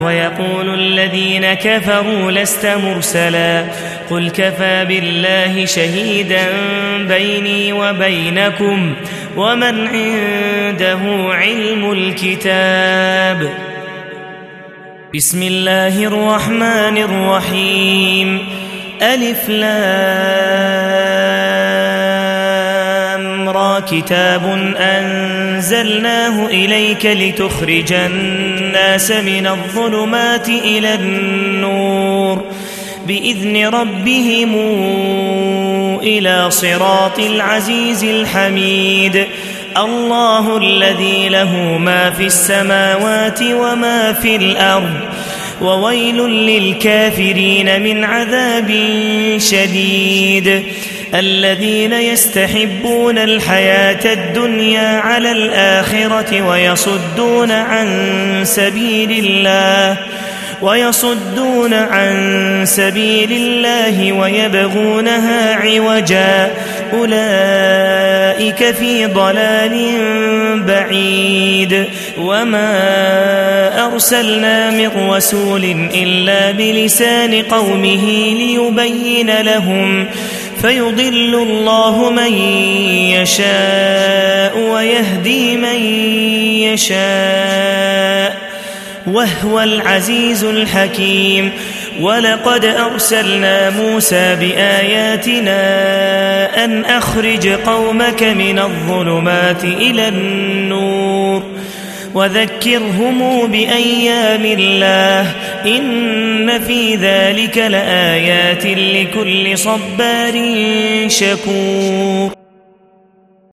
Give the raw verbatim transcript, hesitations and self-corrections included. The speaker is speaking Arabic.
ويقول الذين كفروا لست مرسلا قل كفى بالله شهيدا بيني وبينكم ومن عنده علم الكتاب. بسم الله الرحمن الرحيم. ألف لام را كتاب أنزلناه إليك لتخرج الناس من الظلمات إلى النور بإذن ربهم إلى صراط العزيز الحميد. الله الذي له ما في السماوات وما في الأرض وويل للكافرين من عذاب شديد. الذين يستحبون الحياة الدنيا على الآخرة ويصدون عن سبيل الله ويصدون عن سبيل الله ويبغونها عوجا أولئك في ضلال بعيد. وما أرسلنا من رسول إلا بلسان قومه ليبين لهم فيضل الله من يشاء ويهدي من يشاء وهو العزيز الحكيم. ولقد أرسلنا موسى بآياتنا أن أخرج قومك من الظلمات إلى النور وذكرهم بأيام الله إن في ذلك لآيات لكل صبار شكور.